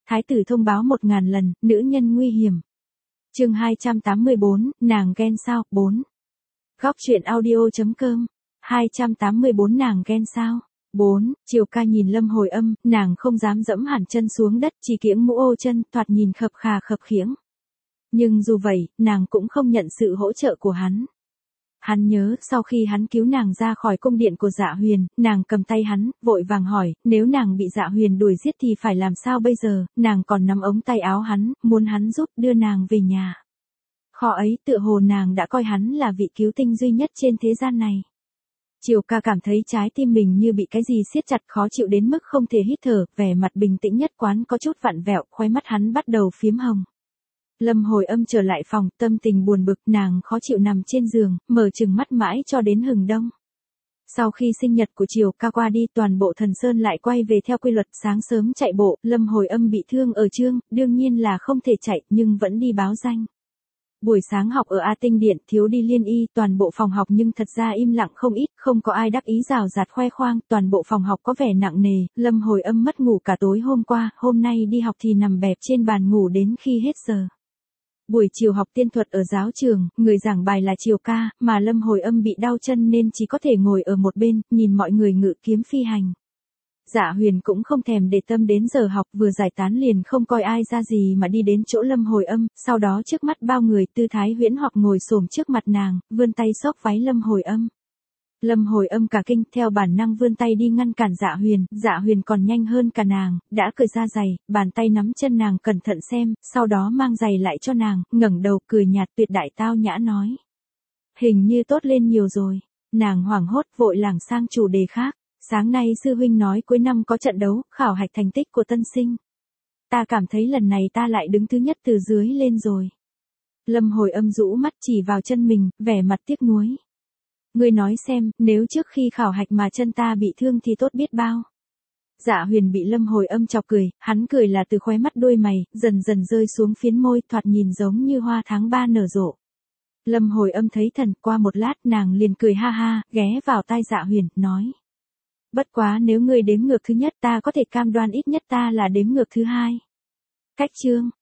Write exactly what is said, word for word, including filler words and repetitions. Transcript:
Thái tử thông báo một ngàn lần, nữ nhân nguy hiểm. Chương hai trăm tám mươi bốn, nàng ghen sao? bốn. Góc truyện audio chấm com. hai trăm tám mươi bốn nàng ghen sao? bốn. Triều ca nhìn Lâm Hồi Âm, nàng không dám dẫm hẳn chân xuống đất, chỉ kiễng mũ ô chân, thoạt nhìn khập khà khập khiễng. Nhưng dù vậy, nàng cũng không nhận sự hỗ trợ của hắn. Hắn nhớ, sau khi hắn cứu nàng ra khỏi cung điện của Dạ Huyền, nàng cầm tay hắn, vội vàng hỏi, nếu nàng bị Dạ Huyền đuổi giết thì phải làm sao bây giờ, nàng còn nắm ống tay áo hắn, muốn hắn giúp đưa nàng về nhà. Khó ấy, tựa hồ nàng đã coi hắn là vị cứu tinh duy nhất trên thế gian này. Triều ca cảm thấy trái tim mình như bị cái gì siết chặt, khó chịu đến mức không thể hít thở, vẻ mặt bình tĩnh nhất quán có chút vặn vẹo, khóe mắt hắn bắt đầu phím hồng. Lâm Hồi Âm trở lại phòng, tâm tình buồn bực, nàng khó chịu nằm trên giường, mở trừng mắt mãi cho đến hừng đông. Sau khi sinh nhật của Triều ca qua đi, toàn bộ Thần Sơn lại quay về theo quy luật, sáng sớm chạy bộ. Lâm Hồi Âm bị thương ở chương, đương nhiên là không thể chạy, nhưng vẫn đi báo danh. Buổi sáng học ở A Tinh Điện, thiếu đi Liên Y, toàn bộ phòng học nhưng thật ra im lặng không ít, không có ai đắc ý rào rạt khoe khoang, toàn bộ phòng học có vẻ nặng nề. Lâm Hồi Âm mất ngủ cả tối hôm qua, hôm nay đi học thì nằm bẹp trên bàn ngủ đến khi hết giờ. Buổi chiều học tiên thuật ở giáo trường, người giảng bài là Triều ca, mà Lâm Hồi Âm bị đau chân nên chỉ có thể ngồi ở một bên, nhìn mọi người ngự kiếm phi hành. Dạ Huyền cũng không thèm để tâm đến giờ học, vừa giải tán liền không coi ai ra gì mà đi đến chỗ Lâm Hồi Âm, sau đó trước mắt bao người tư thái huyễn hoặc ngồi xổm trước mặt nàng, vươn tay xốc váy Lâm Hồi Âm. Lâm Hồi Âm cả kinh, theo bản năng vươn tay đi ngăn cản Dạ Huyền, Dạ Huyền còn nhanh hơn cả nàng, đã cởi ra giày, bàn tay nắm chân nàng cẩn thận xem, sau đó mang giày lại cho nàng, ngẩng đầu cười nhạt tuyệt đại tao nhã nói. Hình như tốt lên nhiều rồi. Nàng hoảng hốt vội lảng sang chủ đề khác. Sáng nay sư huynh nói cuối năm có trận đấu, khảo hạch thành tích của tân sinh. Ta cảm thấy lần này ta lại đứng thứ nhất từ dưới lên rồi. Lâm Hồi Âm rũ mắt chỉ vào chân mình, vẻ mặt tiếc nuối. Ngươi nói xem, nếu trước khi khảo hạch mà chân ta bị thương thì tốt biết bao. Dạ Huyền bị Lâm Hồi Âm chọc cười, hắn cười là từ khóe mắt đuôi mày, dần dần rơi xuống phiến môi, thoạt nhìn giống như hoa tháng ba nở rộ. Lâm Hồi Âm thấy thần, qua một lát nàng liền cười ha ha, ghé vào tai Dạ Huyền, nói. Bất quá nếu ngươi đếm ngược thứ nhất ta có thể cam đoan ít nhất ta là đếm ngược thứ hai. Cách chương.